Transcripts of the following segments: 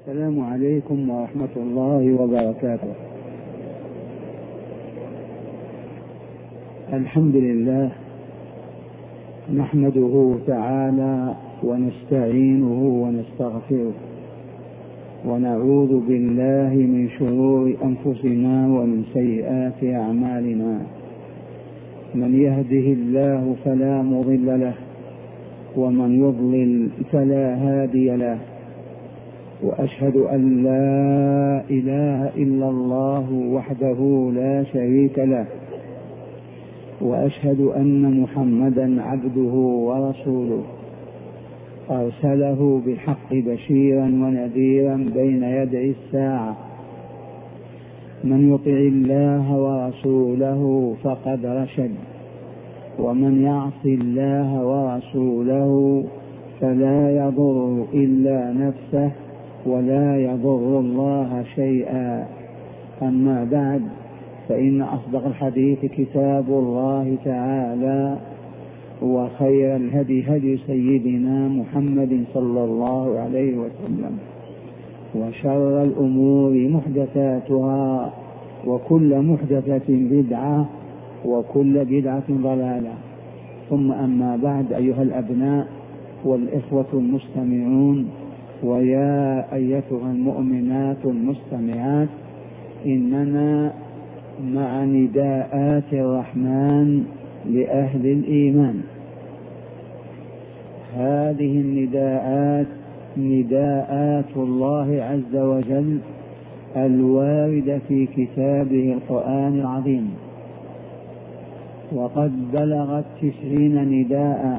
السلام عليكم ورحمة الله وبركاته. الحمد لله نحمده تعالى ونستعينه ونستغفره ونعوذ بالله من شرور أنفسنا ومن سيئات أعمالنا. من يهده الله فلا مضل له ومن يضلل فلا هادي له، وأشهد أن لا إله إلا الله وحده لا شريك له، وأشهد أن محمدا عبده ورسوله أرسله بالحق بشيرا ونذيرا بين يدي الساعة. من يطع الله ورسوله فقد رشد، ومن يعص الله ورسوله فلا يضر إلا نفسه ولا يضر الله شيئا. أما بعد، فإن أصدق الحديث كتاب الله تعالى، وخير الهدي هدي سيدنا محمد صلى الله عليه وسلم، وشر الأمور محدثاتها، وكل محدثة بدعة، وكل بدعة ضلالة. ثم أما بعد، أيها الأبناء والإخوة المستمعون، ويا أيتها المؤمنات المستمعات، إننا مع نداءات الرحمن لأهل الإيمان. هذه النداءات نداءات الله عز وجل الواردة في كتابه القرآن العظيم، وقد بلغت 90 نداء،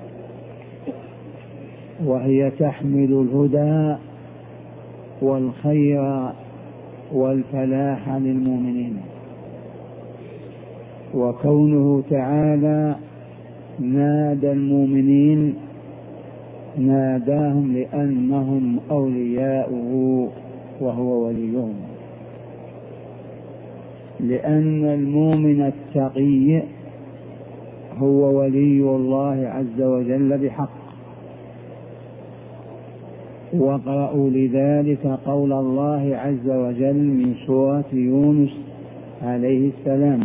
وهي تحمل الهدى والخير والفلاح للمؤمنين. وكونه تعالى نادى المؤمنين ناداهم لأنهم أولياؤه وهو وليهم، لأن المؤمن التقي هو ولي الله عز وجل بحق. واقرأوا لذلك قول الله عز وجل من سورة يونس عليه السلام: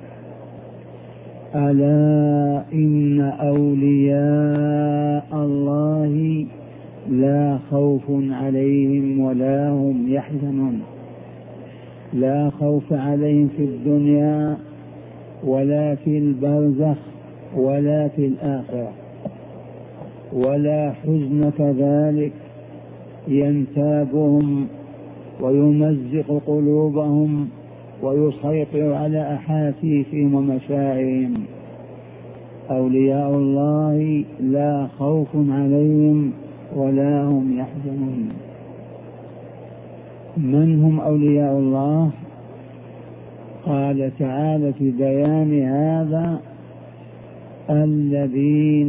ألا إن أولياء الله لا خوف عليهم ولا هم يحزنون. لا خوف عليهم في الدنيا ولا في البرزخ ولا في الآخرة، ولا حزن كذلك ينتابهم ويمزق قلوبهم ويسيطر على أحاسيسهم ومشاعرهم. أولياء الله لا خوف عليهم ولا هم يحزنون. من هم أولياء الله؟ قال تعالى في بيان هذا: الذين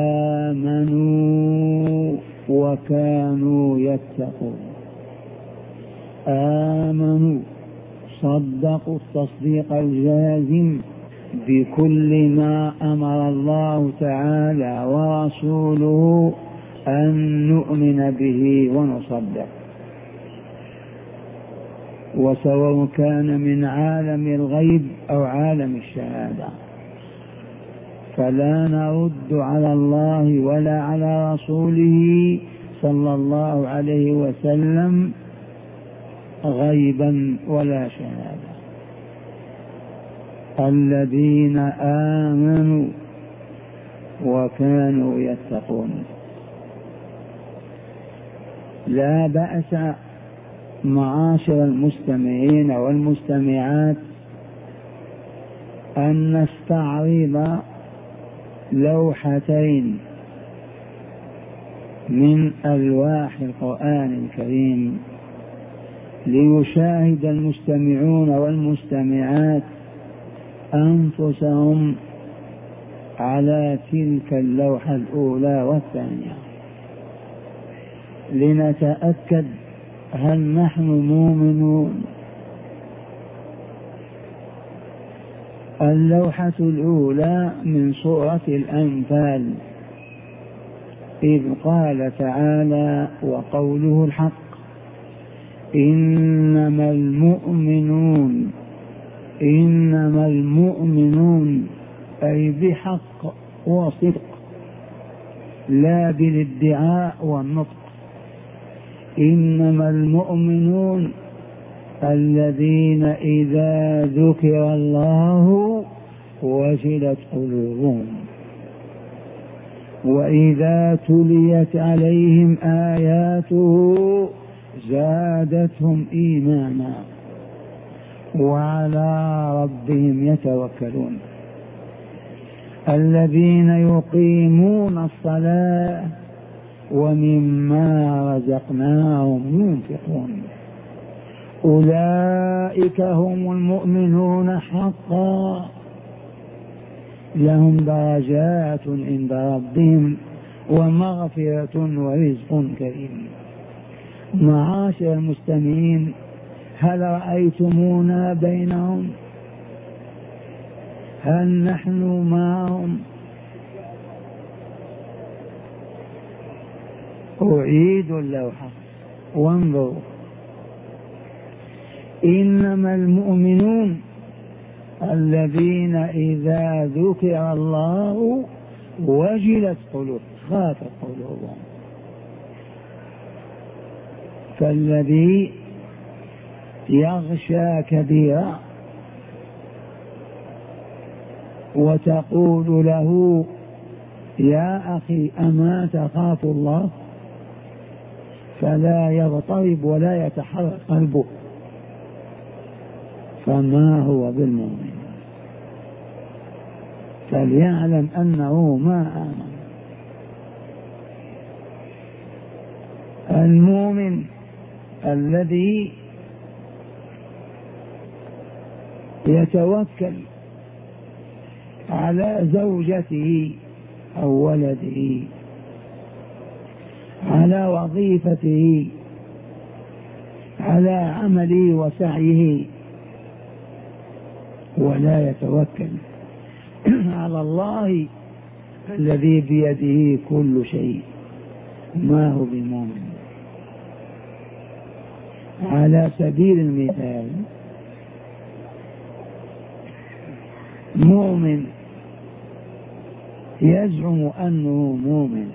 آمنوا وكانوا يتقون. آمنوا، صدقوا التصديق الجازم بكل ما أمر الله تعالى ورسوله أن نؤمن به ونصدق، وسواء كان من عالم الغيب أو عالم الشهادة. فلا نرد على الله ولا على رسوله صلى الله عليه وسلم غيبا ولا شهادة. الذين آمنوا وكانوا يتقون. لا بأس معاشر المستمعين والمستمعات أن نستعرض لوحتين من ألواح القرآن الكريم، ليشاهد المستمعون والمستمعات أنفسهم على تلك اللوحة الأولى والثانية، لنتأكد هل نحن مؤمنون. اللوحة الأولى من سورة الأنفال، إذ قال تعالى: وقوله الحق إنما المؤمنون أي بحق وصدق، لا بالادعاء والنطق. إنما المؤمنون الذين إذا ذكر الله وجلت قلوبهم، وإذا تليت عليهم آياته زادتهم إيمانا وعلى ربهم يتوكلون. الذين يقيمون الصلاة ومما رزقناهم ينفقون، أولئك هم المؤمنون حقا، لهم درجات عند ربهم ومغفرة ورزق كريم. معاشر المستمعين، هل رأيتمونا بينهم؟ هل نحن معهم؟ أعيد اللوحة وانظروا. إنما المؤمنون الذين إذا ذكر الله وجلت قلوبهم، خافت قلوبهم. فالذي يغشى كبيرا وتقول له يا أخي أما تخاف الله، فلا يضطرب ولا يتحرك قلبه، فما هو بالمؤمن؟ فليعلم أنه ما آمن. المؤمن الذي يتوكل على زوجته أو ولده، على وظيفته، على عمله وسعيه، ولا يتوكل على الله الذي بيده كل شيء، ما هو بمؤمن. على سبيل المثال، مؤمن يزعم أنه مؤمن،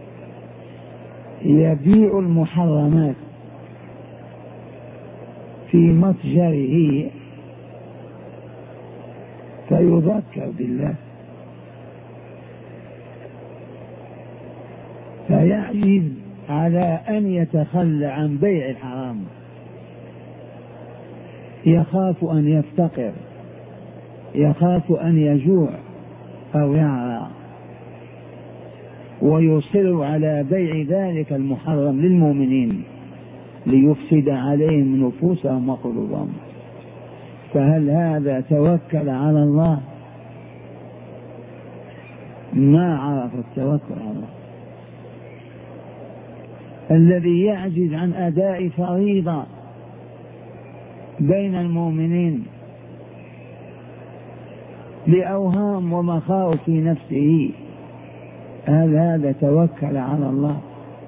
يبيع المحرمات في متجره فيذكر بالله فيعجز على أن يتخلى عن بيع الحرام، يخاف أن يفتقر، يخاف أن يجوع أو يعرى، ويصر على بيع ذلك المحرم للمؤمنين ليفسد عليهم نفوسهم وقلوبهم. فهل هذا توكل على الله؟ ما عرف التوكل على الله. الذي يعجز عن أداء فريضة بين المؤمنين لأوهام ومخاوف في نفسه، هل هذا توكل على الله؟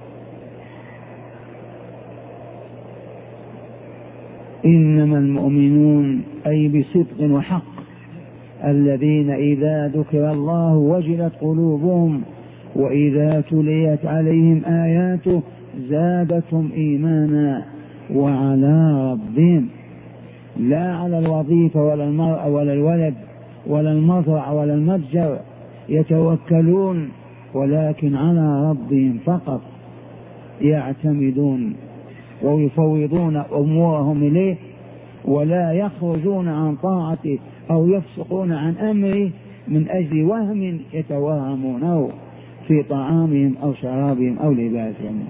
إنما المؤمنون أي بصدق وحق الذين إذا ذكر الله وجلت قلوبهم وإذا تليت عليهم آياته زادتهم إيمانا وعلى ربهم، لا على الوظيفة ولا المرأة ولا الولد ولا المزرعة ولا المتجر يتوكلون، ولكن على ربهم فقط يعتمدون ويفوضون أمورهم إليه، ولا يخرجون عن طاعته أو يفسقون عن أمره من أجل وهم يتوهمونه في طعامهم أو شرابهم أو لباسهم.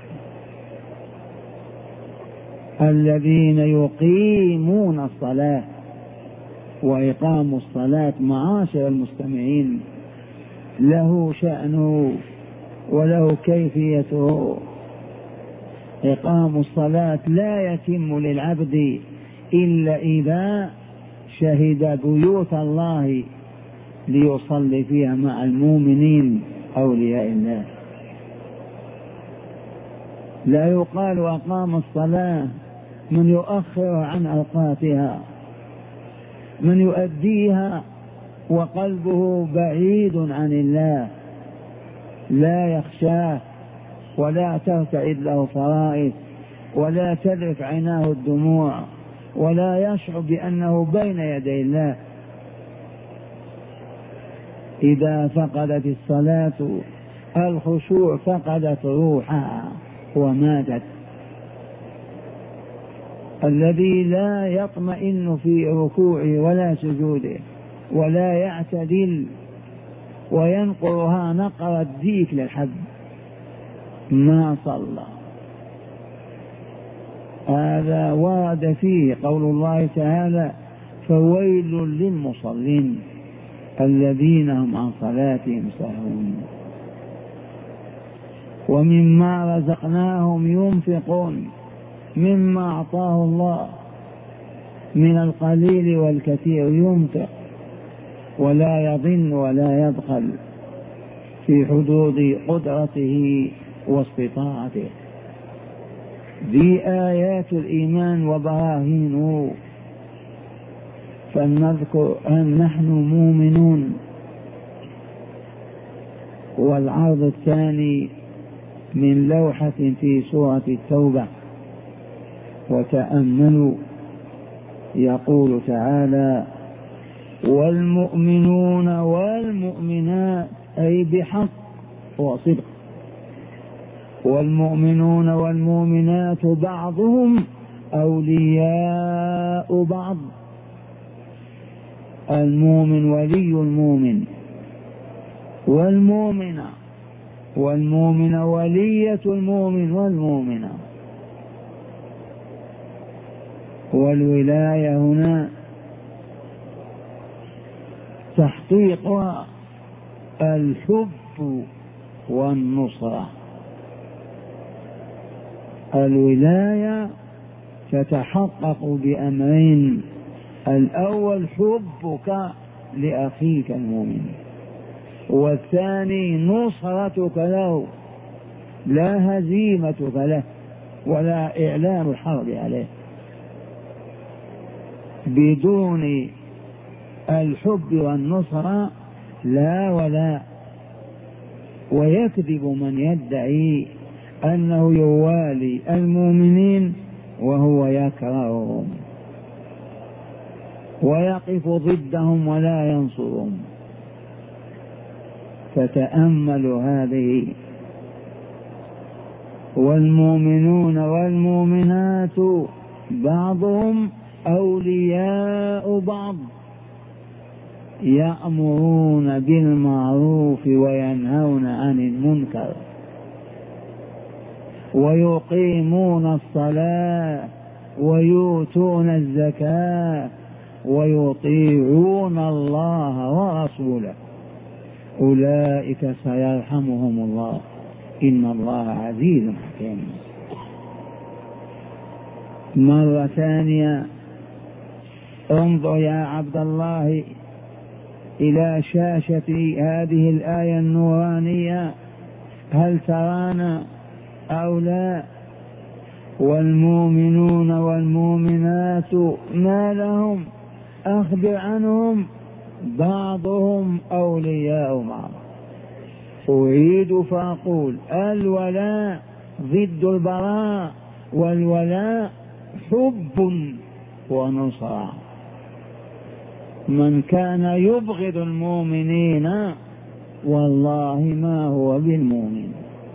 الذين يقيمون الصلاة، وإقام الصلاة معاشر المستمعين له شأنه وله كيفيته. إقام الصلاة لا يتم للعبد إلا إذا شهد بيوت الله ليصلي فيها مع المؤمنين أولياء الله. لا يقال أقام الصلاة من يؤخر عن أوقاتها، من يؤديها وقلبه بعيد عن الله، لا يخشاه ولا ترتعد له فرائض ولا تذرف عيناه الدموع ولا يشعر بأنه بين يدي الله. إذا فقدت الصلاة الخشوع فقدت روحها وماتت. الذي لا يطمئن في ركوعه ولا سجوده ولا يعتدل وينقرها نقر الديك للحب ما صلى. هذا ورد فيه قول الله تعالى: فويل للمصلين الذين هم عن صلاتهم ساهون ومما رزقناهم ينفقون، مما أعطاه الله من القليل والكثير ينفق ولا يضن ولا يبخل في حدود قدرته واستطاعته. ذي آيات الإيمان وبراهينه. فلنذكر أن نحن مؤمنون. والعرض الثاني من لوحة في سورة التوبة، وتأملوا يقول تعالى: والمؤمنون والمؤمنات، أي بحق وصدق. والمؤمنون والمؤمنات بعضهم أولياء بعض. المؤمن ولي المؤمن، والمؤمنة والمؤمنة ولية المؤمن والمؤمنة. والولاية هنا تحقيقها الحب والنصرة. الولاية تتحقق بأمرين: الأول حبك لأخيك المؤمن، والثاني نصرتك له، لا هزيمتك له ولا إعلان الحرب عليه. بدون الحب والنصرة لا ولا. ويكذب من يدعي أنه يوالي المؤمنين وهو يكرههم ويقف ضدهم ولا ينصرهم. فتأملوا هذه: والمؤمنون والمؤمنات بعضهم أولياء بعض، يأمرون بالمعروف وينهون عن المنكر ويقيمون الصلاة ويؤتون الزكاة ويطيعون الله ورسوله، أولئك سيرحمهم الله إن الله عزيز حكيم. مرة ثانية انظر يا عبد الله إلى شاشة هذه الآية النورانية، هل ترانا أو لا؟ والمؤمنون والمؤمنات ما لهم؟ أخبر عنهم: بعضهم أولياء بعض. أعيد فأقول: الولاء ضد البراء، والولاء حب ونصرة. من كان يبغض المؤمنين والله ما هو بالمؤمن.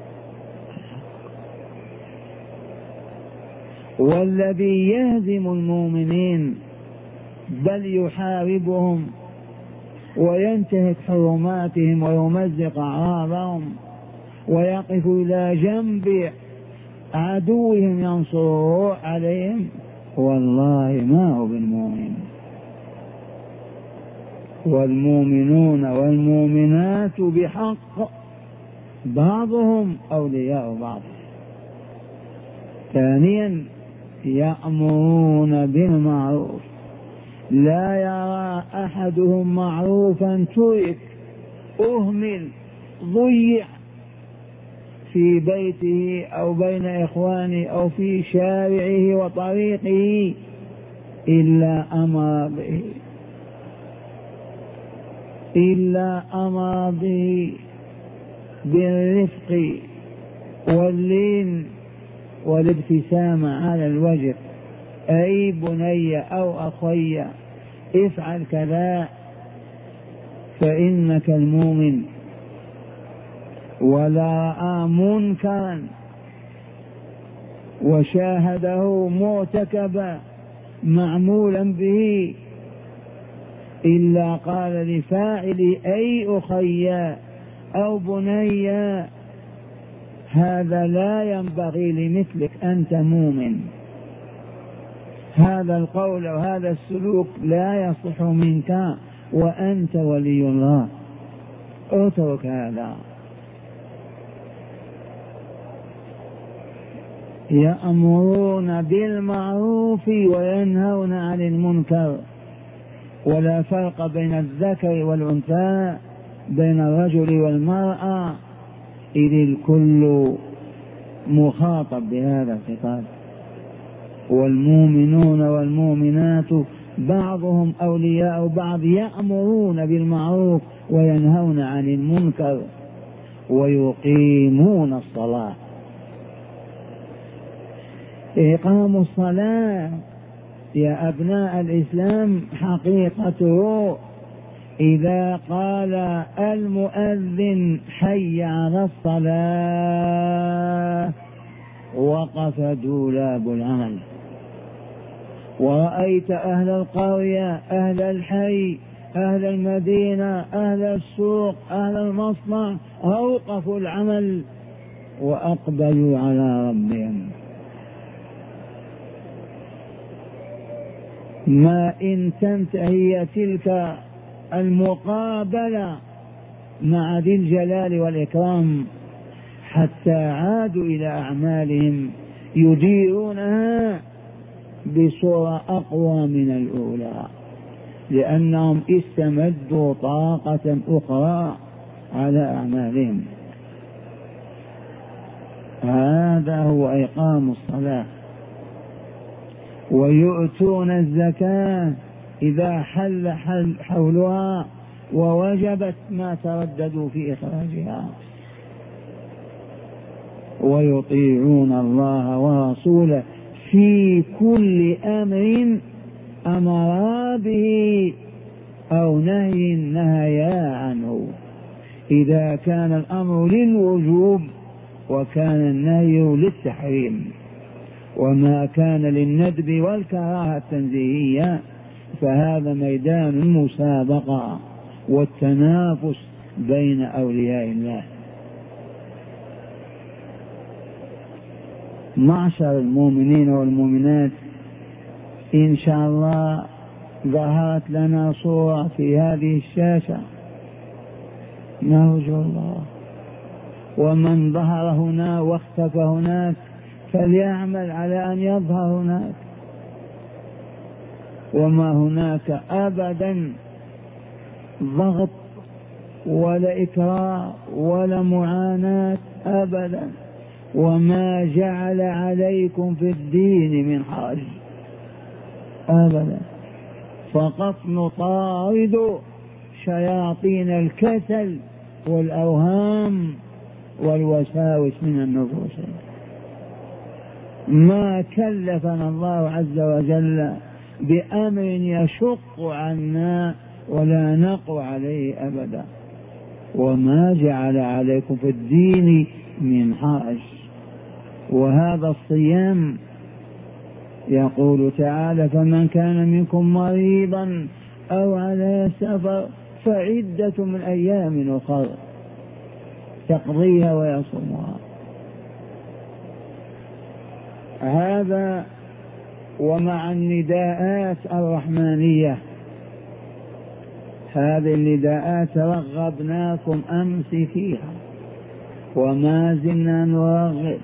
والذي يهزم المؤمنين بل يحاربهم وينتهك حرماتهم ويمزق أعراضهم ويقف إلى جنب عدوهم ينصره عليهم والله ما هو بالمؤمن. والمؤمنون والمؤمنات بحق بعضهم أولياء بعض. ثانيا يأمرون بالمعروف، لا يرى أحدهم معروفا ترك أهمل ضيع في بيته أو بين إخوانه أو في شارعه وطريقه إلا أمر به بالرفق واللين والابتسامة على الوجه، أي بني أو أخي افعل كذا فإنك المؤمن. ولا رأى منكرا وشاهده مرتكبا معمولا به إلا قال لفاعل أي أخي أو بني هذا لا ينبغي لمثلك، أنت مؤمن، هذا القول وهذا السلوك لا يصح منك وأنت ولي الله، اترك هذا. يأمرون بالمعروف وينهون عن المنكر، ولا فرق بين الذكر والأنثى، بين الرجل والمرأة، إذ الكل مخاطب بهذا الخطاب. والمؤمنون والمؤمنات بعضهم أولياء بعض، يأمرون بالمعروف وينهون عن المنكر ويقيمون الصلاة. إقام الصلاة يا أبناء الإسلام حقيقته إذا قال المؤذن حي على الصلاة وقف دولاب العمل، ورأيت أهل القرية أهل الحي أهل المدينة أهل السوق أهل المصنع أوقفوا العمل وأقبلوا على ربهم. ما إن تنتهي تلك المقابلة مع ذي الجلال والإكرام حتى عادوا إلى أعمالهم يديرونها بصورة أقوى من الأولى، لأنهم استمدوا طاقة أخرى على أعمالهم. هذا هو إقام الصلاة. ويؤتون الزكاة إذا حل حولها ووجبت ما ترددوا في إخراجها، ويطيعون الله ورسوله في كل أمر أمرا به أو نهي نهيا عنه، إذا كان الأمر للوجوب وكان النهي للتحريم، وما كان للندب والكراهة التنزيهية فهذا ميدان المسابقة والتنافس بين أولياء الله. معشر المؤمنين والمؤمنات، إن شاء الله ظهرت لنا صورة في هذه الشاشة، نرجو الله ومن ظهر هنا واختفى هناك فليعمل على أن يظهر هناك، وما هناك أبدا ضغط ولا إكراه ولا معاناة أبدا، وما جعل عليكم في الدين من حرج أبدا، فقط نطارد شياطين الكسل والأوهام والوساوس من النفوس. ما كلفنا الله عز وجل بأمر يشق عنا ولا نقوى عليه أبدا، وما جعل عليكم في الدين من حرج. وهذا الصيام يقول تعالى: فمن كان منكم مريضا أو على سفر فعدة من أيام أخر، تقضيها ويصومها. هذا ومع النداءات الرحمانية، هذه النداءات رغبناكم أمس فيها وما زلنا نرغب،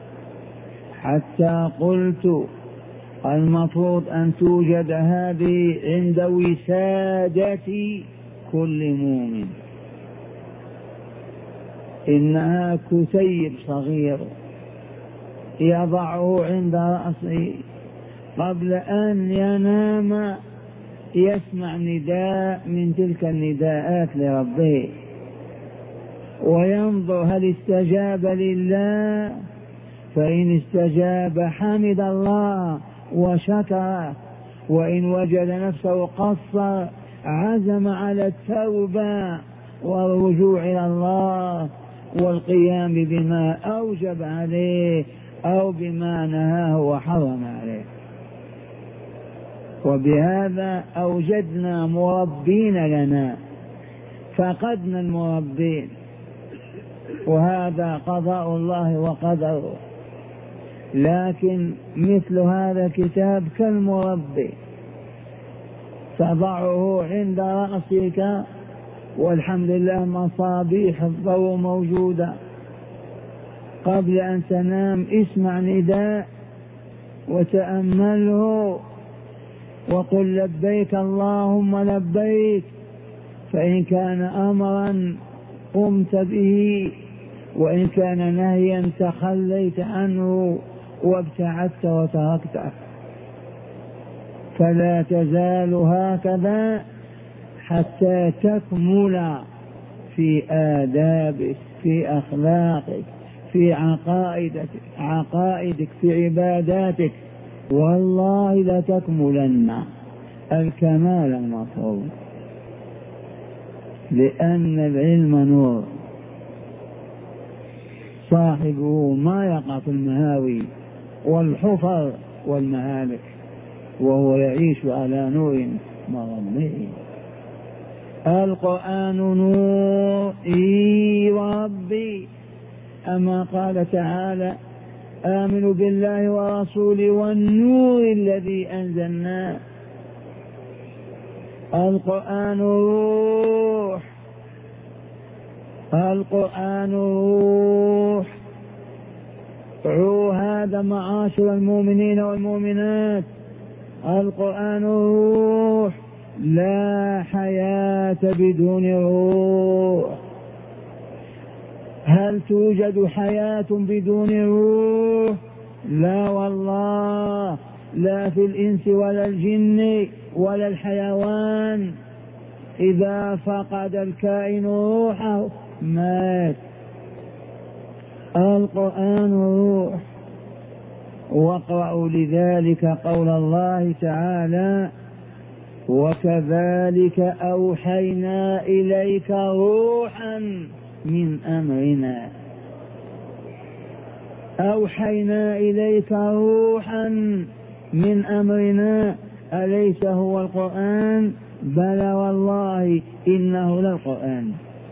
حتى قلت المفروض أن توجد هذه عند وسادة كل مؤمن، إنها كتيب صغير يضعه عند رأسه قبل أن ينام، يسمع نداء من تلك النداءات لربه وينظر هل استجاب لله، فإن استجاب حمد الله وشكره، وإن وجد نفسه قصر عزم على التوبة والرجوع إلى الله والقيام بما أوجب عليه أو بما نهاه وحرم عليه. وبهذا أوجدنا مربين لنا، فقدنا المربين، وهذا قضاء الله وقدره. لكن مثل هذا الكتاب كالمربي، تضعه عند رأسك والحمد لله مصابيح الضوء موجودة، قبل أن تنام اسمع نداء وتأمله وقل لبيك اللهم لبيك، فإن كان أمرا قمت به، وإن كان نهيا تخليت عنه وابتعدت وتركته. فلا تزال هكذا حتى تكمل في آدابك، في أخلاقك، في عقائدك، في عباداتك، والله لتكملن الكمال المطلوب، لأن العلم نور صاحبه ما يقع في المهاوي والحفر والمهالك، وهو يعيش على نور مرمي. القرآن نور ربي، أما قال تعالى آمنوا بالله ورسوله والنور الذي أنزلناه. القرآن روح، القرآن روح. هذا معاشر المؤمنين والمؤمنات، القرآن روح، لا حياة بدون روح. هل توجد حياة بدون روح؟ لا والله، لا في الإنس ولا الجن ولا الحيوان. إذا فقد الكائن روحه مات. القرآن روح. واقرأوا لذلك قول الله تعالى وكذلك أوحينا إليك روحا من أمرنا. أوحينا إليك روحا من أمرنا، أليس هو القرآن؟ بلى والله إنه للقرآن.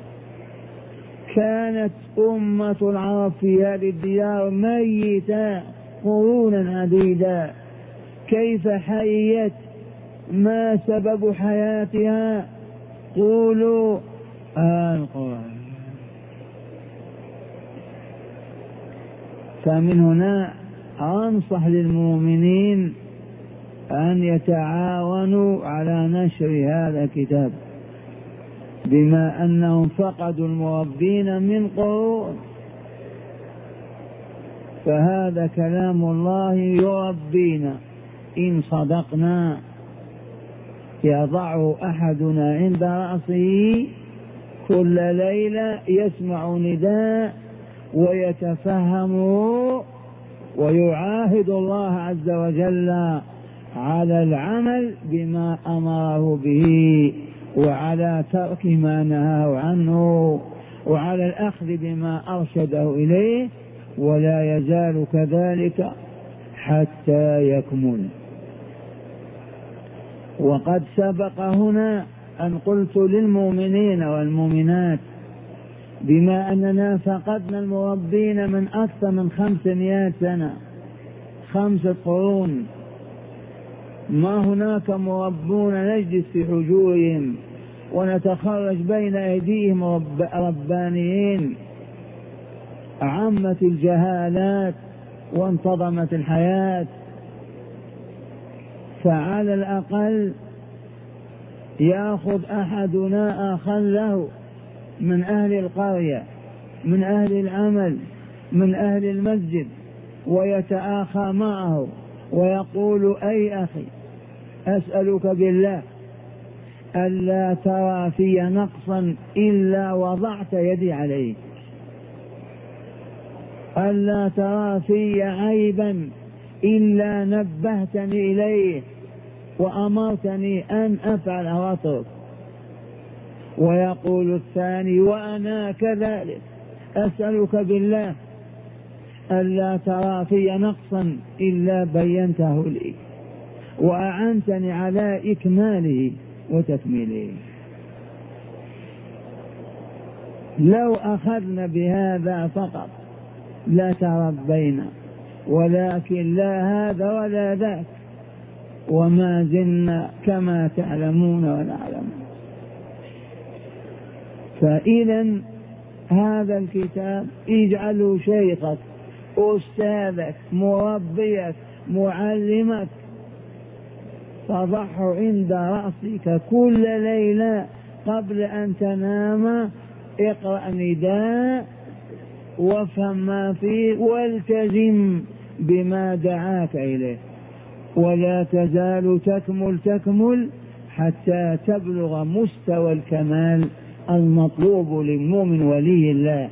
كانت أمة العرب في هذه الديار ميتة قرونا عديدة، كيف حيت؟ ما سبب حياتها؟ قولوا القرآن. فمن هنا أنصح للمؤمنين أن يتعاونوا على نشر هذا الكتاب، بما أنهم فقدوا المربين من قرون. فهذا كلام الله يربينا إن صدقنا. يضع أحدنا عند رأسه كل ليلة، يسمع نداء ويتفهمه ويعاهد الله عز وجل على العمل بما أمره به، وعلى ترك ما نهاه عنه، وعلى الأخذ بما أرشده إليه، ولا يزال كذلك حتى يكمل. وقد سبق هنا أن قلت للمؤمنين والمؤمنات بما أننا فقدنا المربين من أكثر من 500 سنة، 5 قرون، ما هناك مربون نجلس في حجورهم ونتخرج بين أيديهم ربانيين. عمت الجهالات وانتظمت الحياة. فعلى الأقل يأخذ أحدنا أخا له من أهل القرية من أهل العمل من أهل المسجد ويتآخى معه ويقول أي أخي أسألك بالله ألا ترى في نقصا إلا وضعت يدي عليه، ألا ترى في عيبا إلا نبهتني إليه وأمرتني أن أفعل وأترك. ويقول الثاني وأنا كذلك أسألك بالله ألا ترى في نقصا إلا بينته لي وأعنتني على إكماله وتكميله. لو أخذنا بهذا فقط لا تربينا، ولكن لا هذا ولا ذاك، وما زلنا كما تعلمون ونعلم. فإذا هذا الكتاب اجعله شيخك أستاذك مربيك معلمك، فضعه عند رأسك كل ليلة قبل أن تنام، اقرأ نداء وافهم ما فيه والتزم بما دعاك إليه، ولا تزال تكمل حتى تبلغ مستوى الكمال المطلوب للمؤمن ولي الله.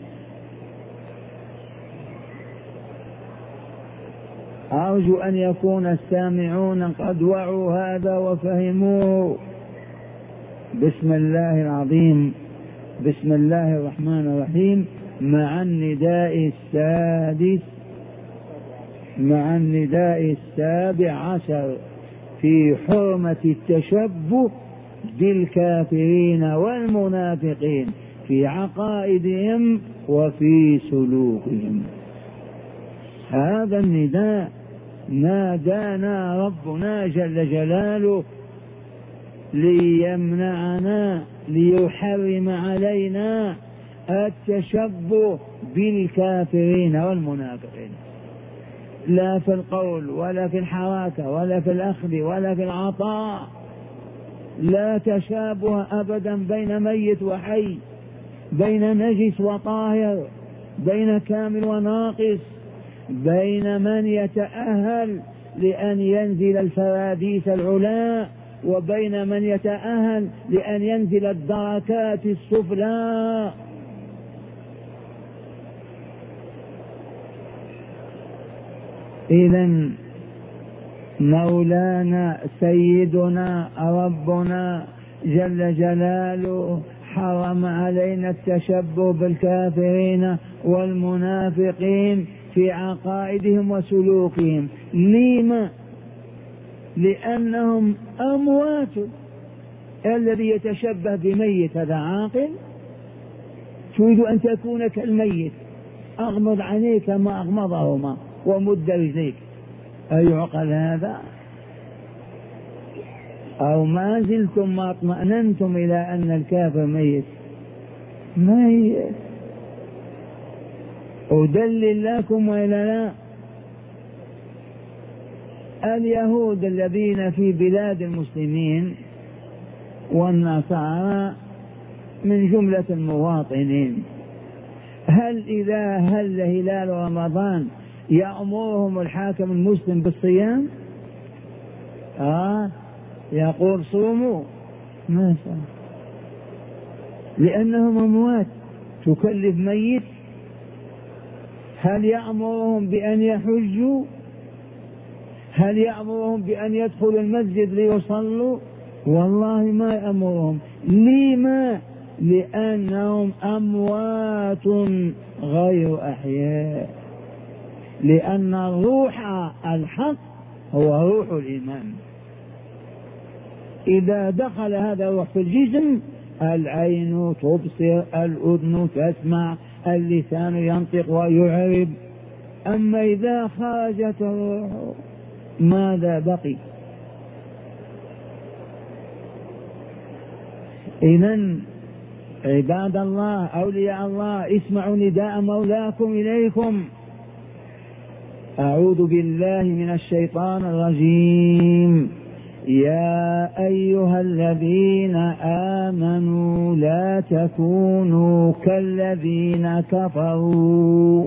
أرجو أن يكون السامعون قد وعوا هذا وفهموه. بسم الله العظيم، بسم الله الرحمن الرحيم، مع النداء السابع عشر في حرمة التشبه بالكافرين والمنافقين في عقائدهم وفي سلوكهم. هذا النداء نادانا ربنا جل جلاله ليمنعنا، ليحرم علينا التشبه بالكافرين والمنافقين، لا في القول ولا في الحركة ولا في الأخذ ولا في العطاء، لا تشابه أبدا بين ميت وحي، بين نجس وطاهر، بين كامل وناقص، بين من يتأهل لأن ينزل الفراديس العلا وبين من يتأهل لأن ينزل الدركات السفلى. إذن مولانا سيدنا ربنا جل جلاله حرم علينا التشبه بالكافرين والمنافقين في عقائدهم وسلوكهم. لما؟ لأنهم أموات. الذي يتشبه بميت هذا عاقل؟ تريد أن تكون كالميت، أغمض عينيك ما أغمضهما ومد رجليك، أيعقل هذا؟ أو ما زلتم ما اطمأننتم إلى أن الكافر ميت؟ ميت. أدلل لكم وإلا لا؟ اليهود الذين في بلاد المسلمين والنصارى من جملة المواطنين، هل إذا هل هلال رمضان يأمرهم الحاكم المسلم بالصيام؟ يقول صوموا؟ ما شاء، لأنهم أموات. تكلف ميت؟ هل يأمرهم بأن يحجوا؟ هل يأمرهم بأن يدخلوا المسجد ليصلوا؟ والله ما يأمرهم. لما؟ لأنهم أموات غير أحياء، لأن الروح الحق هو روح الإيمان. إذا دخل هذا الروح في الجسم، العين تبصر، الأذن تسمع، اللسان ينطق ويعرب. أما إذا خرجت الروح ماذا بقي؟ إذن عباد الله أولياء الله اسمعوا نداء مولاكم إليكم. أعوذ بالله من الشيطان الرجيم. يا أيها الذين آمنوا لا تكونوا كالذين كفروا،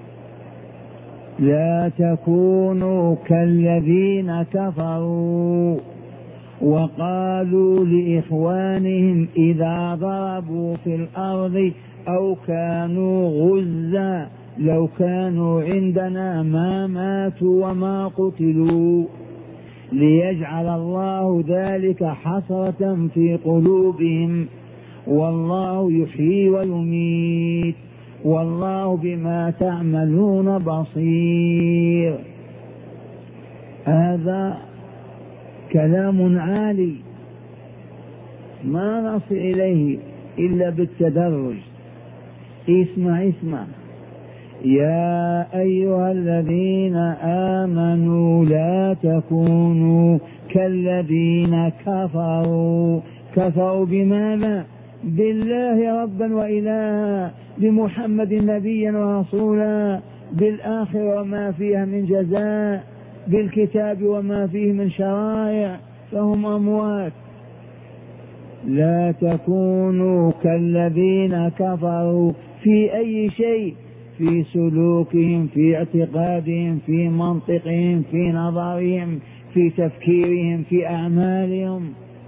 لا تكونوا كالذين كفروا وقالوا لإخوانهم إذا ضربوا في الأرض أو كانوا غزا لو كانوا عندنا ما ماتوا وما قتلوا، ليجعل الله ذلك حسرة في قلوبهم، والله يحيي ويميت والله بما تعملون بصير. هذا كلام عالي ما نصل إليه إلا بالتدرج. اسمع يا أيها الذين آمنوا لا تكونوا كالذين كفروا. كفروا بماذا؟ بالله ربا وإلها، بمحمد نبيا ورسولا، بالآخرة وما فيها من جزاء، بالكتاب وما فيه من شرائع، فهم أموات. لا تكونوا كالذين كفروا في أي شيء، في سلوكهم، في اعتقادهم، في منطقهم، في نظرهم، في تفكيرهم، في أعمالهم.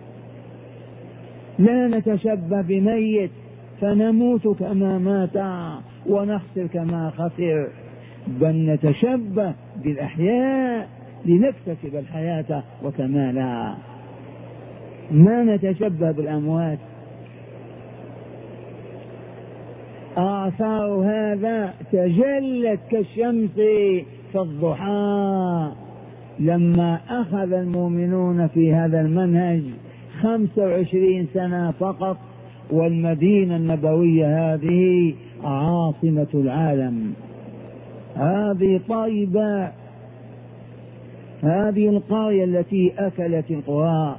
لا نتشبه بميت فنموت كما مات ونخسر كما خسر، بل نتشبه بالأحياء لنكتسب الحياة وكمالها، ما نتشبه بالأموات. آثار هذا تجلت كالشمس في الضحى لما أخذ المؤمنون في هذا المنهج 25 سنة فقط، والمدينة النبوية هذه عاصمة العالم. هذه طيبة، هذه القرية التي أكلت القرى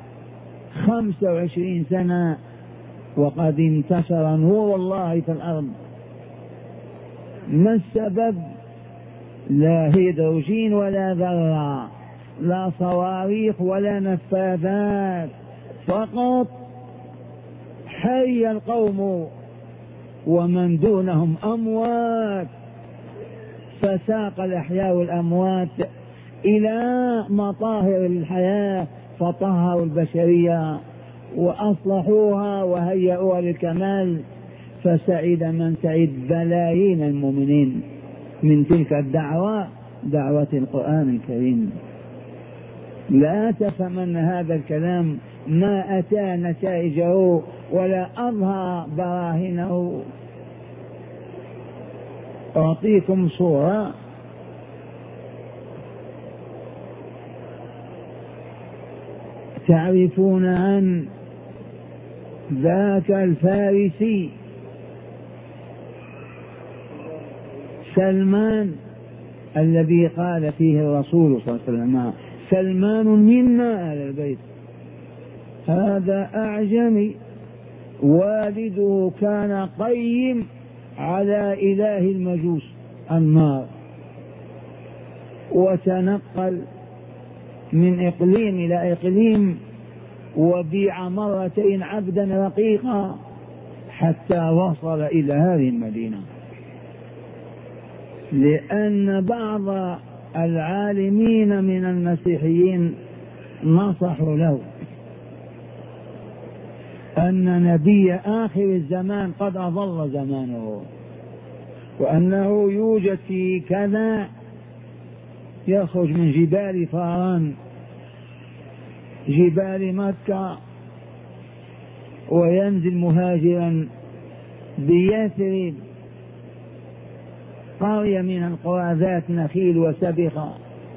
25 سنة وقد انتشر نور الله في الأرض. ما السبب؟ لا هيدروجين ولا ذرة، لا صواريخ ولا نفاذات، فقط حي القوم ومن دونهم أموات، فساق الأحياء والأموات إلى مطاهر الحياة فطهروا البشرية وأصلحوها وهيئوها للكمال، فسعد من سعد بلايين المؤمنين من تلك الدعوة، دعوة القرآن الكريم. لا تفهمن هذا الكلام ما أتى نتائجه ولا أظهر براهنه. أعطيكم صورة. تعرفون عن ذاك الفارسي سلمان الذي قال فيه الرسول صلى الله عليه وسلم سلمان منا أهل البيت؟ هذا أعجمي، والده كان قيم على إله المجوس النار، وتنقل من إقليم إلى إقليم وبيع مرتين عبدا رقيقا حتى وصل إلى هذه المدينة، لأن بعض العالمين من المسيحيين نصحوا له أن نبي آخر الزمان قد أضل زمانه، وأنه يوجد في كذا يخرج من جبال فاران جبال مكة وينزل مهاجرا بيثرب قرية من القرى ذات نخيل وسبخة،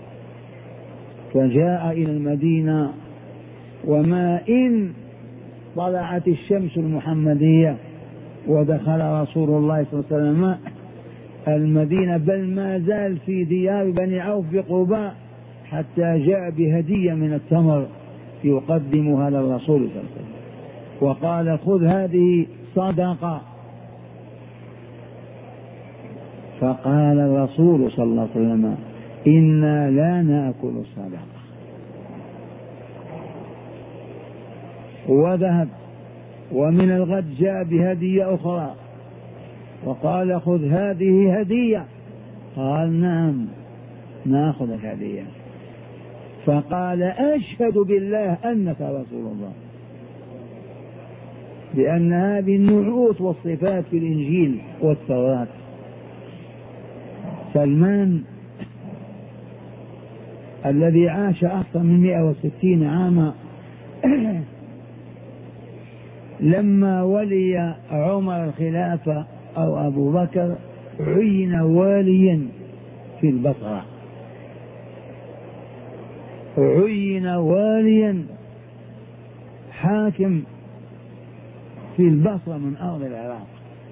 فجاء إلى المدينة وما إن طلعت الشمس المحمدية ودخل رسول الله صلى الله عليه وسلم المدينة، بل ما زال في ديار بني عوف بقباء حتى جاء بهدية من التمر يقدمها للرسول صلى الله عليه وسلم وقال خذ هذه صدقة. فقال الرسول صلى الله عليه وسلم إنا لا نأكل الصدقة، وذهب. ومن الغد جاء بهدية أخرى وقال خذ هذه هدية. قال نعم نأخذ الهدية. فقال أشهد بالله أنك رسول الله، لأن هذه النعوت والصفات في الإنجيل والتوراة. سلمان الذي عاش أكثر من 160 عاما لما ولي عمر الخلافة أو أبو بكر عين واليا في البصرة، عين واليا حاكم في البصرة من أرض العراق.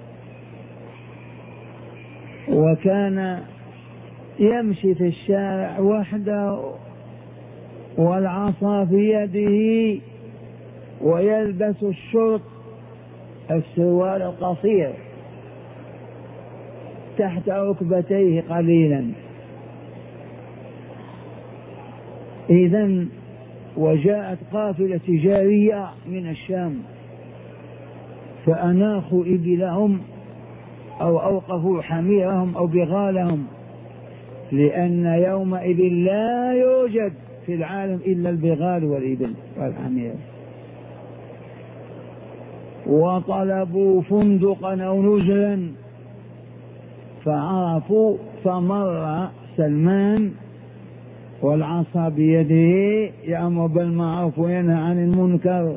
وكان يمشي في الشارع وحده والعصا في يده ويلبس الشرط السروال القصير تحت ركبتيه قليلا. إذن وجاءت قافلة تجارية من الشام فأناخوا إبلهم أو أوقفوا حميرهم أو بغالهم، لأن يومئذ لا يوجد في العالم إلا البغال والإبل والحمير. وطلبوا فندقا أو نزلا فعرفوا، فمر سلمان والعصا بيده يأمر بالمعروف وينهى عن المنكر،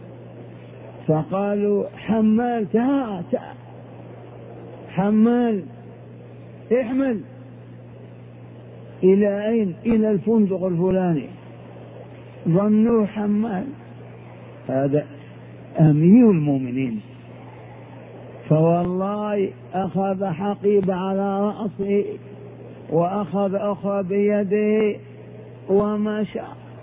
فقالوا حمال تعال حمال احمل. إلى أين؟ إلى الفندق الفلاني. ظنوا حمال، هذا أمير المؤمنين. فوالله أخذ حقيب على رأسه وأخذ أخرى بيده ومشى.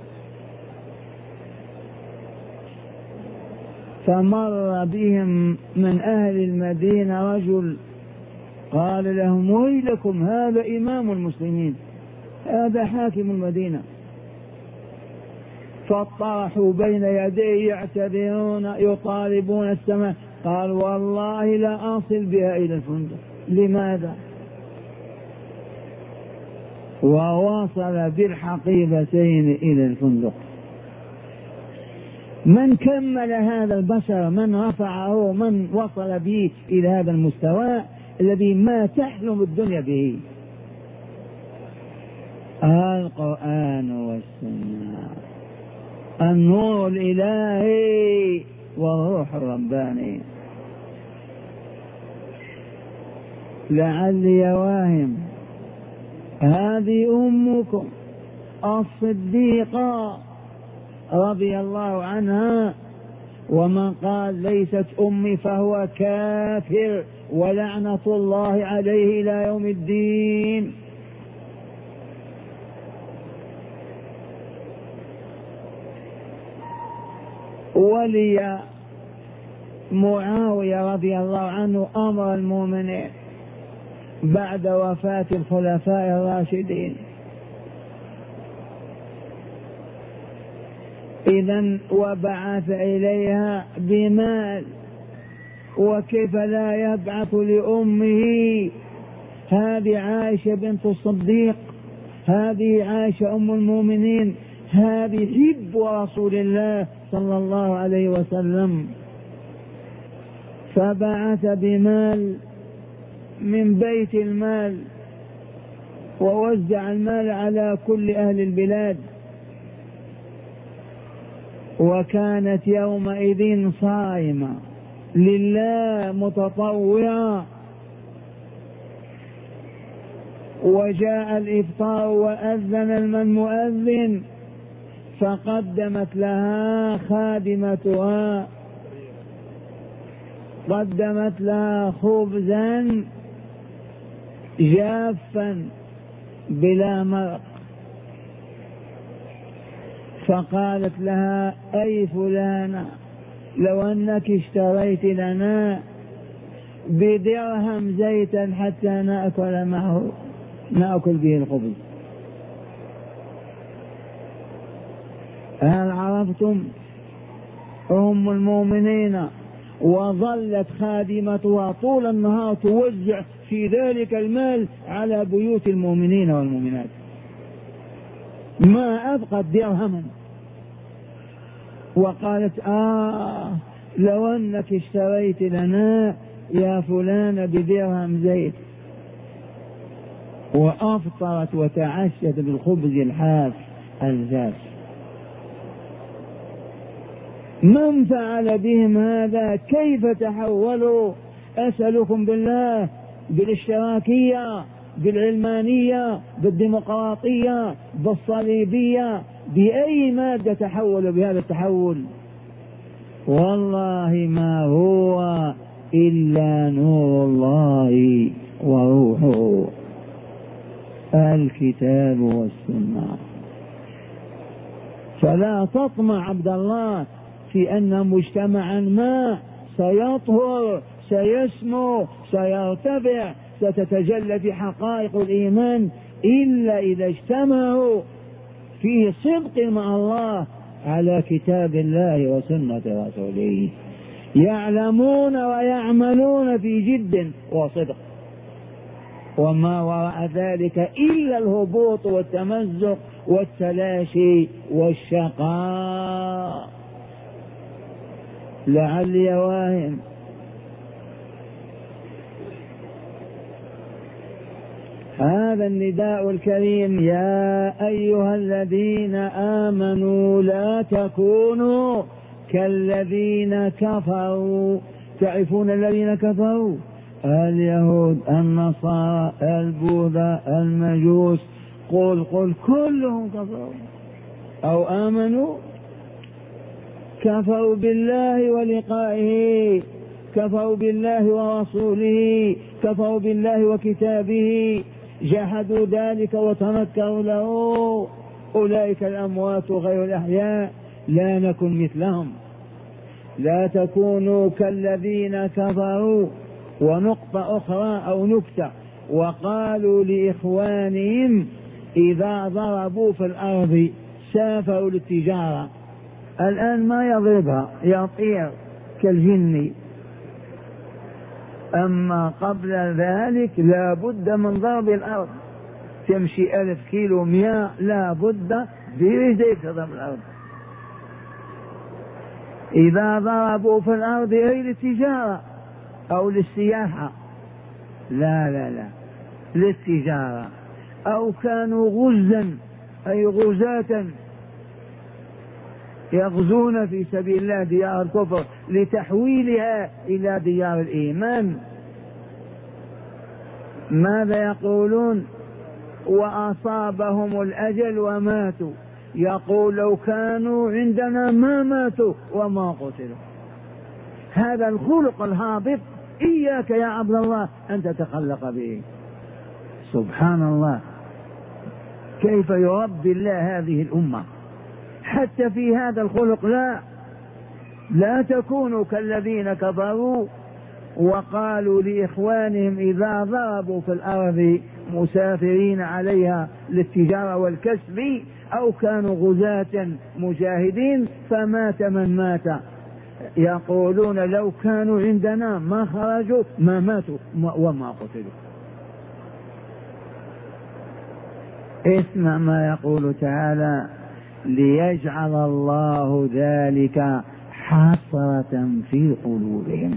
فمر بهم من أهل المدينة رجل قال لهم ويلكم هذا إمام المسلمين، هذا حاكم المدينة. فطرحوا بين يديه يعتذرون يطالبون السماء. قال والله لا أصل بها إلى الفندق. لماذا؟ وواصل بالحقيبتين إلى الفندق. من كمل هذا البشر؟ من رفعه؟ من وصل به إلى هذا المستوى الذي ما تحلم الدنيا به؟ القرآن والسنة، النور الإلهي والروح الرباني. لعلي واهم هذه أمكم الصديقة رضي الله عنها، ومن قال ليست أمي فهو كافر ولعنة الله عليه إلى يوم الدين. ولي معاوية رضي الله عنه أمر المؤمنين بعد وفاة الخلفاء الراشدين. إذن وبعث إليها بمال، وكيف لا يبعث لأمه؟ هذه عائشة بنت الصديق، هذه عائشة أم المؤمنين، هذه حب رسول الله صلى الله عليه وسلم. فبعث بمال من بيت المال ووزع المال على كل أهل البلاد. وكانت يومئذ صائمة لله متطوعة، وجاء الإفطار وأذن المؤذن فقدمت لها خادمتها، قدمت لها خبزا جافا بلا مرق، فقالت لها أي فلانة لو أنك اشتريت لنا بدرهم زيتا حتى نأكل معه، نأكل به الخبز. هل عرفتم أم المؤمنين، وظلت خادمتها طول النهار توزع في ذلك المال على بيوت المؤمنين والمؤمنات، ما أبقت درهما. وقالت لو أنك اشتريت لنا يا فلان بدرهم زيت. وأفطرت وتعشت بالخبز الحاف الجاف. من فعل بهم هذا؟ كيف تحولوا؟ أسألكم بالله، بالاشتراكية، بالعلمانية، بالديمقراطية، بالصليبية، بأي مادة تحولوا بهذا التحول؟ والله ما هو إلا نور الله وروحه، الكتاب والسنة. فلا تطمع عبد الله في أن مجتمعا ما سيطهر، سيسمو، سيرتفع، ستتجلى في حقائق الإيمان إلا إذا اجتمعوا في صدق مع الله على كتاب الله وسنة رسوله، يعلمون ويعملون في جد وصدق، وما وراء ذلك إلا الهبوط والتمزق والتلاشي والشقاء. لعلي واهم هذا النداء الكريم: يا أيها الذين آمنوا لا تكونوا كالذين كفروا. تعرفون الذين كفروا؟ اليهود، النصارى، البوذا، المجوس، قل كلهم كفروا أو آمنوا. كفروا بالله ولقائه، كفروا بالله ورسوله، كفروا بالله وكتابه، جحدوا ذلك وتنكروا له. أولئك الأموات غير الأحياء، لا نكن مثلهم. لا تكونوا كالذين كفروا. ونقطة أخرى أو نكتة: وقالوا لإخوانهم إذا ضربوا في الأرض سافروا للتجارة. الآن ما يضربها، يطير كالجن. أما قبل ذلك لا بد من ضرب الأرض، تمشي 1000 كيلو 100 لا بد برجليك تضرب الأرض. إذا ضربوا في الأرض أي للتجارة أو للسياحة، لا للتجارة، أو كانوا غزا أي غزاة يغزون في سبيل الله ديار الكفر لتحويلها إلى ديار الإيمان. ماذا يقولون؟ وأصابهم الأجل وماتوا. يقول لو كانوا عندنا ما ماتوا وما قتلوا. هذا الخلق الهابط إياك يا عبد الله أن تتخلق به. سبحان الله، كيف يربي الله هذه الأمة حتى في هذا الخلق. لا تكونوا كالذين كفروا وقالوا لإخوانهم إذا ضربوا في الأرض مسافرين عليها للتجارة والكسب أو كانوا غزاة مجاهدين فمات من مات. يقولون لو كانوا عندنا ما خرجوا ما ماتوا وما قتلوا. اسمع ما يقول تعالى: ليجعل الله ذلك حسرة في قلوبهم.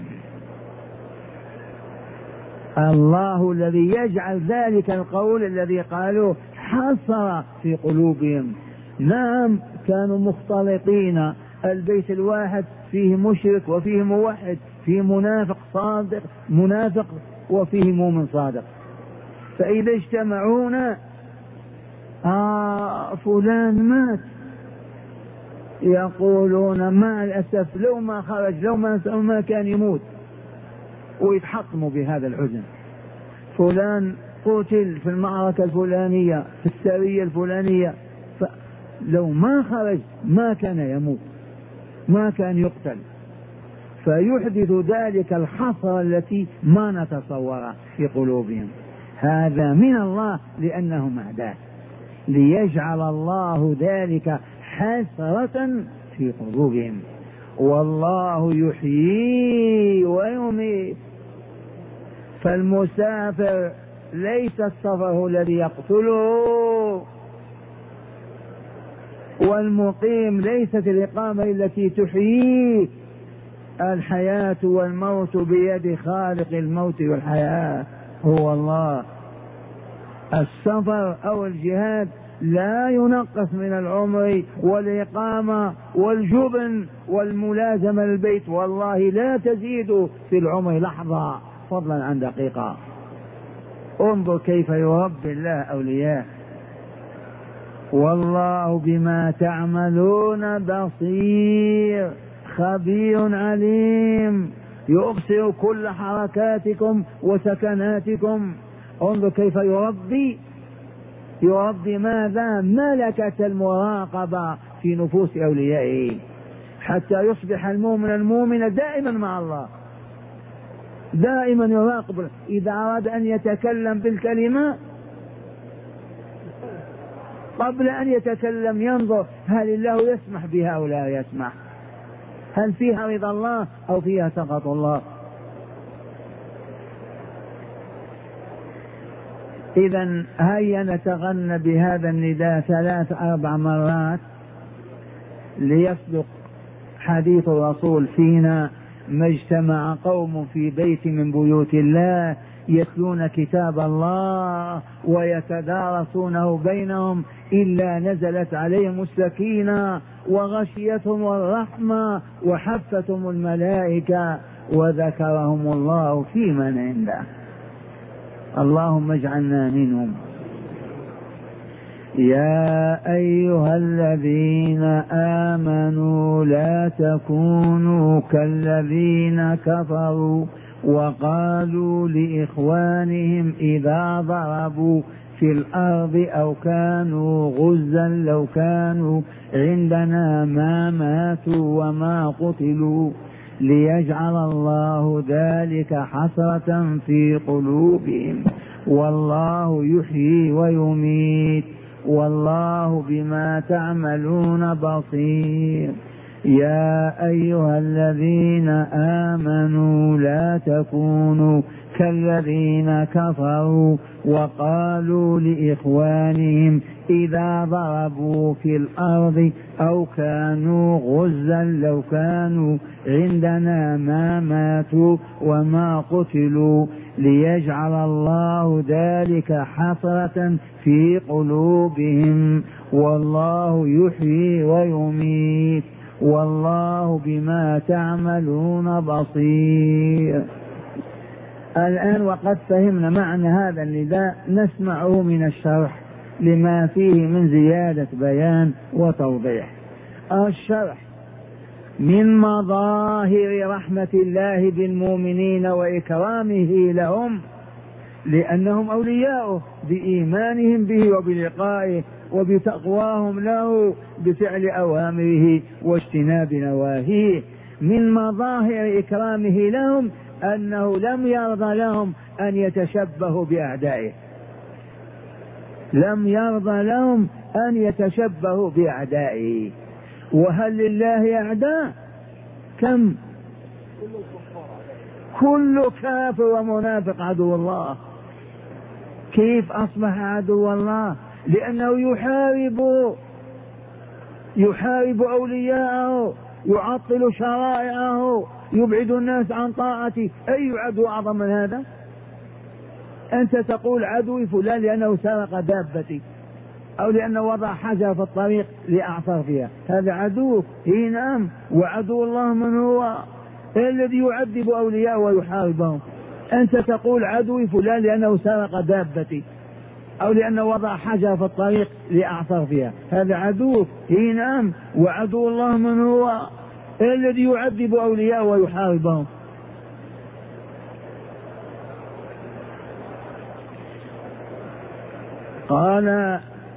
الله الذي يجعل ذلك القول الذي قالوا حسرة في قلوبهم. نعم، كانوا مختلطين، البيت الواحد فيه مشرك وفيه موحد، فيه منافق صادق منافق وفيه مؤمن صادق. فإذا اجتمعونا فلان مات، يقولون مع الأسف لو ما خرج لو ما كان يموت، ويتحطموا بهذا الحزن. فلان قتل في المعركة الفلانية في السرية الفلانية، لو ما خرج ما كان يموت، ما كان يقتل. فيحدث ذلك الحسرة التي ما نتصورها في قلوبهم. هذا من الله لأنهم أعداء. ليجعل الله ذلك حسرة في قلوبهم. والله يحيي ويميت. فالمسافر ليس السفر الذي يقتله، والمقيم ليست الإقامة التي تحييه. الحياة والموت بيد خالق الموت والحياة هو الله. السفر أو الجهاد لا ينقص من العمر والإقامة والجبن والملازمة للبيت، والله لا تزيد في العمر لحظة فضلا عن دقيقة. انظر كيف يربي الله أولياء. والله بما تعملون بصير خبير عليم، يبصر كل حركاتكم وسكناتكم. انظر كيف يربي ماذا؟ ملكة المراقبة في نفوس أوليائه، حتى يصبح المؤمن دائما مع الله، دائما يراقب. إذا أراد أن يتكلم بالكلمة قبل أن يتكلم ينظر هل الله يسمح بها أو لا يسمح، هل فيها رضا الله أو فيها سخط الله. إذا هيا نتغنى بهذا النداء 3-4 مرات ليصدق حديث الرسول فينا: ما اجتمع قوم في بيت من بيوت الله يتلون كتاب الله ويتدارسونه بينهم إلا نزلت عليهم السكينة وغشيتهم الرحمة وحفتهم الملائكة وذكرهم الله في من عنده. اللهم اجعلنا منهم. يا أيها الذين آمنوا لا تكونوا كالذين كفروا وقالوا لإخوانهم إذا ضربوا في الأرض أو كانوا غزا لو كانوا عندنا ما ماتوا وما قتلوا ليجعل الله ذلك حسرة في قلوبهم والله يحيي ويميت والله بما تعملون بصير. يا أيها الذين آمنوا لا تكونوا كالذين كفروا وقالوا لإخوانهم إذا ضربوا في الأرض أو كانوا غزا لو كانوا عندنا ما ماتوا وما قتلوا ليجعل الله ذلك حسرة في قلوبهم والله يحيي ويميت والله بما تعملون بصير. الآن وقد فهمنا معنى هذا النداء، نسمعه من الشرح لما فيه من زيادة بيان وتوضيح. الشرح: من مظاهر رحمة الله بالمؤمنين وإكرامه لهم لأنهم أولياؤه بإيمانهم به وبلقائه وبتقواهم له بفعل أوامره واجتناب نواهيه. من مظاهر إكرامه لهم أنه لم يرضى لهم أن يتشبهوا بأعدائه، لم يرضى لهم أن يتشبهوا بأعدائه. وهل لله أعداء؟ كم؟ كل كافر ومنافق عدو الله. كيف أصبح عدو الله؟ لأنه يحارب أولياءه، يعطل شرائعه، يبعد الناس عن طاعته. أي عدو أعظم من هذا؟ أنت تقول عدوي فلان لأنه سرق دابتي أو لأنه وضع حجر في الطريق لأعثر فيها، هذا عدوك؟ إيه نعم. وعدو الله من هو؟ الذي يعذب أولياءه ويحاربهم. أنت تقول عدوي فلان لأنه سرق دابتي أو لأنه وضع حجر في الطريق لأعثر فيها، هذا عدوك؟ إيه نعم. وعدو الله من هو؟ الذي يعذب أولياءه ويحاربهم. قال: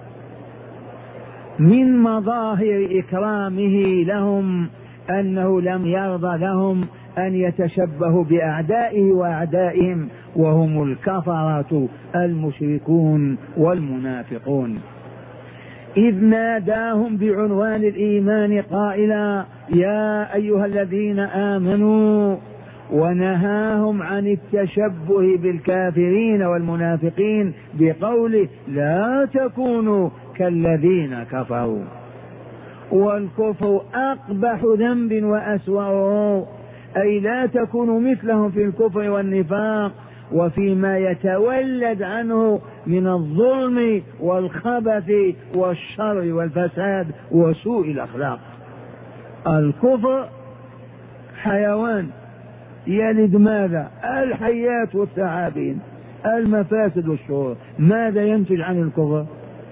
من مظاهر إكرامه لهم أنه لم يرضى لهم أن يتشبهوا بأعدائه وأعدائهم وهم الكفرة المشركون والمنافقون. إذ ناداهم بعنوان الإيمان قائلا يا أيها الذين آمنوا، ونهاهم عن التشبه بالكافرين والمنافقين بقوله لا تكونوا كالذين كفروا. والكفر أقبح ذنب وأسوأه، أي لا تكونوا مثلهم في الكفر والنفاق وفيما يتولد عنه من الظلم والخبث والشر والفساد وسوء الأخلاق. الكفر حيوان يلد ماذا؟ الحيات والثعابين، المفاسد والشرور. ماذا ينتج عن الكفر؟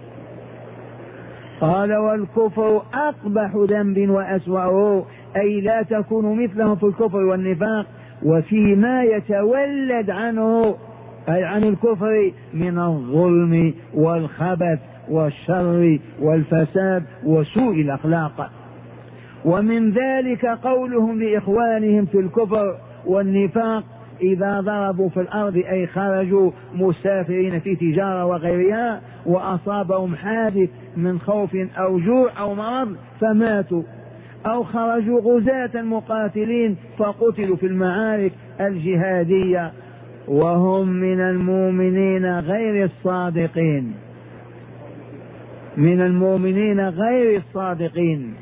قال والكفر أقبح ذنب وأسوأه، أي لا تكونوا مثلهم في الكفر والنفاق وفيما يتولد عنه، أي عن الكفر، من الظلم والخبث والشر والفساد وسوء الأخلاق. ومن ذلك قولهم لإخوانهم في الكفر والنفاق إذا ضربوا في الأرض، أي خرجوا مسافرين في تجارة وغيرها وأصابهم حادث من خوف أو جوع أو مرض فماتوا، أو خرجوا غزاة مقاتلين فقتلوا في المعارك الجهادية وهم من المؤمنين غير الصادقين، من المؤمنين غير الصادقين،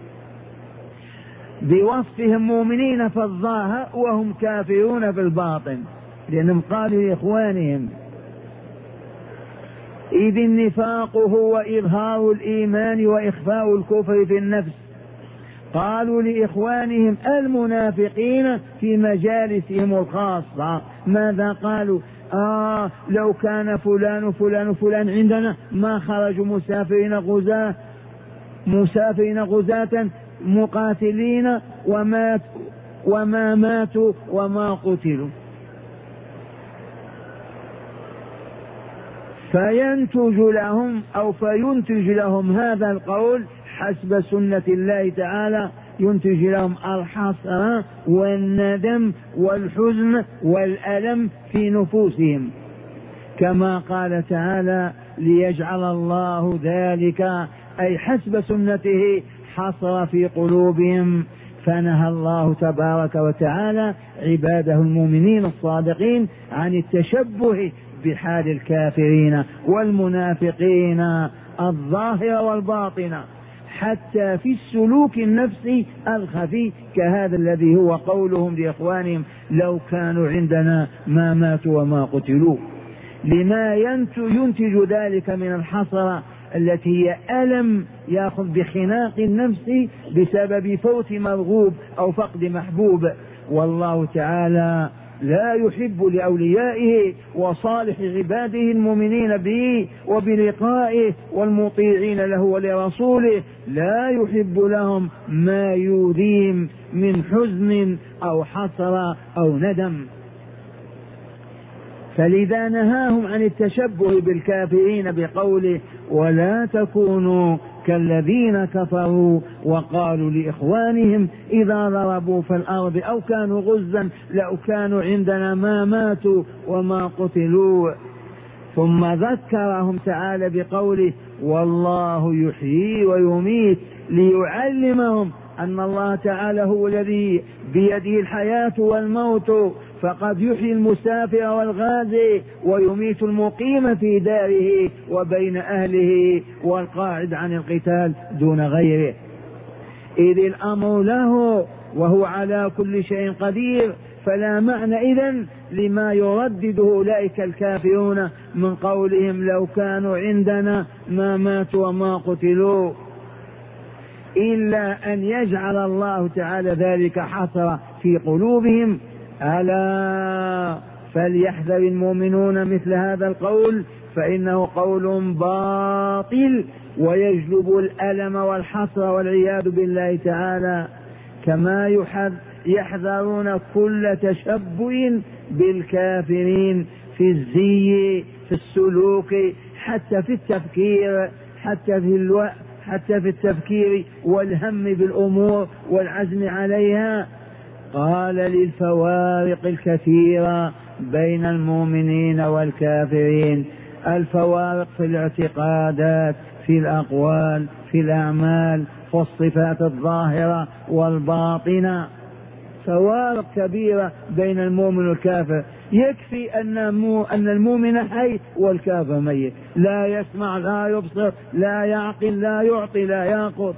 بوصفهم مؤمنين في الظاهر وهم كافرون في الباطن، لأنهم قالوا لإخوانهم. إذ النفاق هو إظهار الإيمان وإخفاء الكفر في النفس. قالوا لإخوانهم المنافقين في مجالسهم الخاصة ماذا قالوا؟ لو كان فلان فلان فلان عندنا ما خرجوا مسافرين غزاة مقاتلين وما ماتوا وما قتلوا. فينتج لهم هذا القول حسب سنة الله تعالى، ينتج لهم الحسرة والندم والحزن والألم في نفوسهم، كما قال تعالى ليجعل الله ذلك، أي حسب سنته، حصر في قلوبهم. فنهى الله تبارك وتعالى عباده المؤمنين الصادقين عن التشبه بحال الكافرين والمنافقين الظاهر والباطن، حتى في السلوك النفسي الخفي، كهذا الذي هو قولهم لإخوانهم لو كانوا عندنا ما ماتوا وما قتلوا، لما ينتج ذلك من الحسرة التي هي ألم يأخذ بخناق النفس بسبب فوت مرغوب أو فقد محبوب. والله تعالى لا يحب لأوليائه وصالح عباده المؤمنين به وبلقائه والمطيعين له ولرسوله، لا يحب لهم ما يؤذيهم من حزن أو حسرة أو ندم. فلذا نهاهم عن التشبه بالكافرين بقوله ولا تكونوا كالذين كفروا. وقالوا لإخوانهم إذا ضربوا في الأرض أو كانوا غزا لو كانوا عندنا ما ماتوا وما قتلوا. ثم ذكرهم تعالى بقوله والله يحيي ويميت، ليعلمهم أن الله تعالى هو الذي بيده الحياة والموت، فقد يحيي المسافر والغازي ويميت المقيم في داره وبين أهله والقاعد عن القتال دون غيره، إذ الأمر له وهو على كل شيء قدير. فلا معنى إذن لما يردده أولئك الكافرون من قولهم لو كانوا عندنا ما ماتوا وما قتلوا، إلا أن يجعل الله تعالى ذلك حسرة في قلوبهم. ألا فليحذر المؤمنون مثل هذا القول، فإنه قول باطل ويجلب الألم والحسرة والعياذ بالله تعالى. كما يحذرون كل تشبه بالكافرين في الزي، في السلوك، حتى في التفكير، حتى في التفكير والهم بالأمور والعزم عليها. قال للفوارق الكثيرة بين المؤمنين والكافرين، الفوارق في الاعتقادات، في الأقوال، في الأعمال، في الصفات الظاهرة والباطنة. فوارق كبيرة بين المؤمن والكافر. يكفي أن المؤمن حي والكافر ميت، لا يسمع لا يبصر لا يعقل لا يعطي لا يأخذ.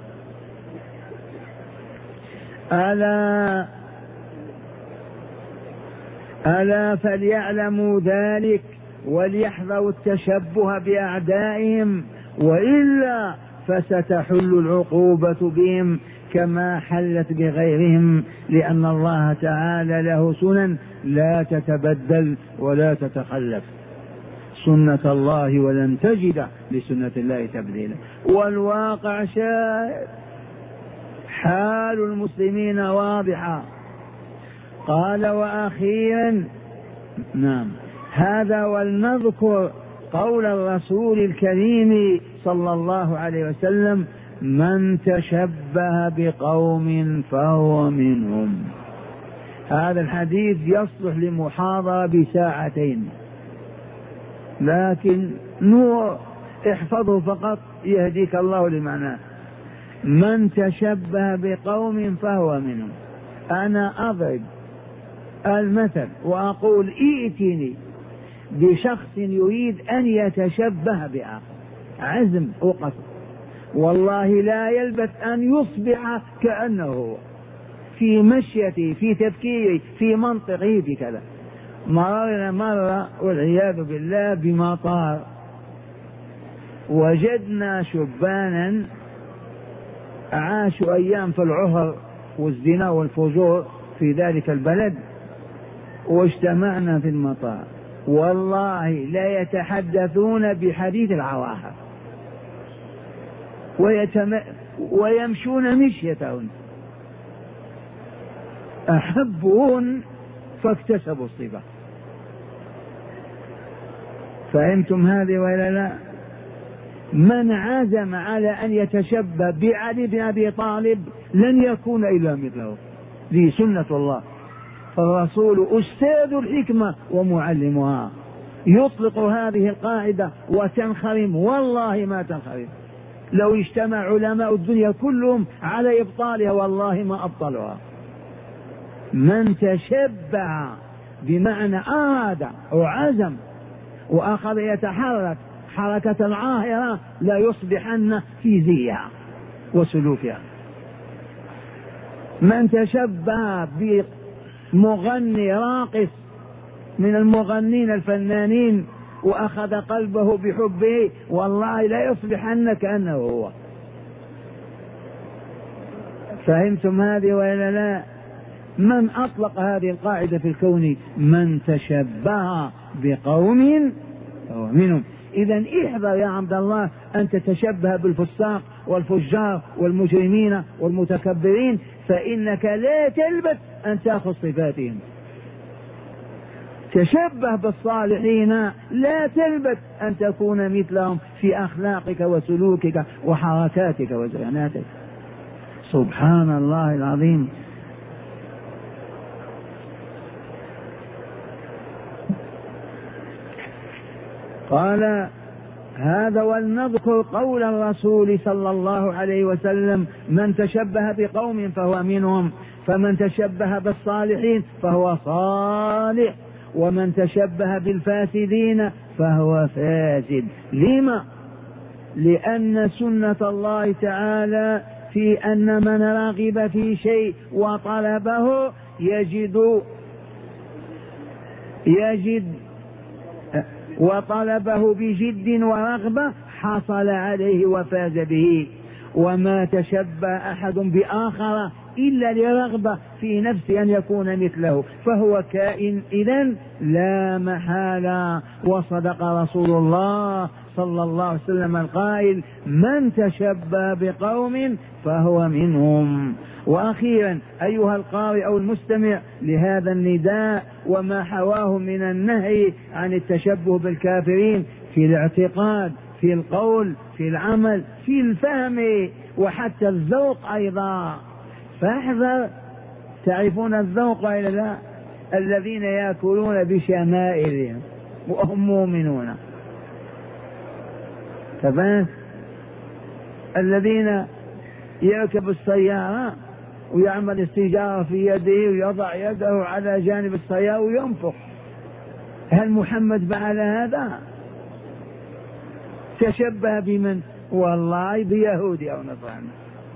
ألا فليعلموا ذلك وليحذروا التشبه بأعدائهم، وإلا فستحل العقوبة بهم كما حلت بغيرهم، لأن الله تعالى له سنن لا تتبدل ولا تتخلف، سنة الله ولن تجد لسنة الله تبديلا. والواقع شاهد، حال المسلمين واضحة. قال وأخيرا نعم هذا ولنذكر قول الرسول الكريم صلى الله عليه وسلم: من تشبه بقوم فهو منهم. هذا الحديث يصلح لمحاضرة بساعتين، لكن نور احفظه فقط يهديك الله لمعناه. من تشبه بقوم فهو منهم. أنا أضرب المثل وأقول ائتني بشخص يريد أن يتشبه بآخر، عزم وقصد، والله لا يلبث أن يصبح كأنه هو، في مشيته، في تفكيره، في منطقه، في كذا. مررنا مرة والعياذ بالله بمطار، وجدنا شبانا عاشوا أيام في العهر والزنا والفجور في ذلك البلد، واجتمعنا في المطار، والله لا يتحدثون بحديث العواهر ويمشون مشيتهم، أحبون فاكتسبوا الصفة. فهمتم هذه ولا لا؟ من عزم على أن يتشبه بعلي بن أبي طالب لن يكون إلا مثله، ذي سنة الله. فالرسول أستاذ الحكمة ومعلمها، يطلق هذه القاعدة وتنخرم، والله ما تنخرم. لو اجتمع علماء الدنيا كلهم على إبطالها والله ما أبطلها. من تشبع بمعنى أراد وعزم وأخذ يتحرك حركة العاهرة لا يصبحن في زيها وسلوكها. من تشبه بمغني راقص من المغنين الفنانين وأخذ قلبه بحبه والله لا يصبحن كأنه هو. فهمتم هذه ولا لا؟ من أطلق هذه القاعدة في الكون؟ من تشبه بقوم فهو منهم. إذن احذر يا عبد الله أن تتشبه بالفساق والفجار والمجرمين والمتكبرين، فإنك لا تلبث أن تأخذ صفاتهم. تشبه بالصالحين، لا تلبث أن تكون مثلهم في أخلاقك وسلوكك وحركاتك وزياناتك. سبحان الله العظيم. قال هذا ولنذكر قول الرسول صلى الله عليه وسلم: من تشبه بقوم فهو منهم، فمن تشبه بالصالحين فهو صالح، ومن تشبه بالفاسدين فهو فاسد. لما؟ لأن سنة الله تعالى في أن من رغب في شيء وطلبه يجد وطلبه بجد ورغبة حصل عليه وفاز به. وما تشبه أحد بآخر إلا لرغبة في نفسه أن يكون مثله فهو كائن إذن لا محالة. وصدق رسول الله صلى الله عليه وسلم القائل: من تشبه بقوم فهو منهم. وأخيرا أيها القارئ أو المستمع لهذا النداء وما حواه من النهي عن التشبه بالكافرين في الاعتقاد، في القول، في العمل، في الفهم، وحتى الذوق أيضا. فاحذر. تعرفون الذوق إلى لا؟ الذين يأكلون بشمائلهم وهم مؤمنون. تمام؟ الذين يركب السيارة ويعمل السيجارة في يده ويضع يده على جانب السيارة وينفخ، هل محمد فعل هذا؟ تشبه بمن؟ والله بيهودي أو نصراني.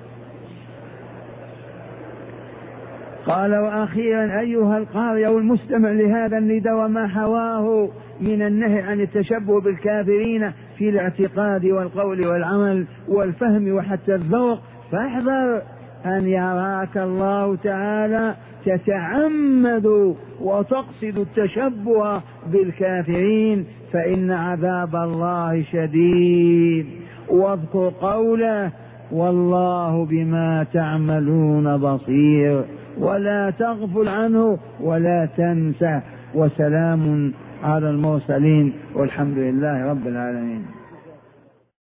قال: وأخيرا أيها القارئ أو المستمع لهذا النداء وما حواه من النهي عن التشبه بالكافرين في الاعتقاد والقول والعمل والفهم وحتى الذوق، فاحذر أن يراك الله تعالى تتعمد وتقصد التشبه بالكافرين، فإن عذاب الله شديد. واذكر قوله: والله بما تعملون بصير، ولا تغفل عنه ولا تنسى. وسلام على المرسلين والحمد لله رب العالمين.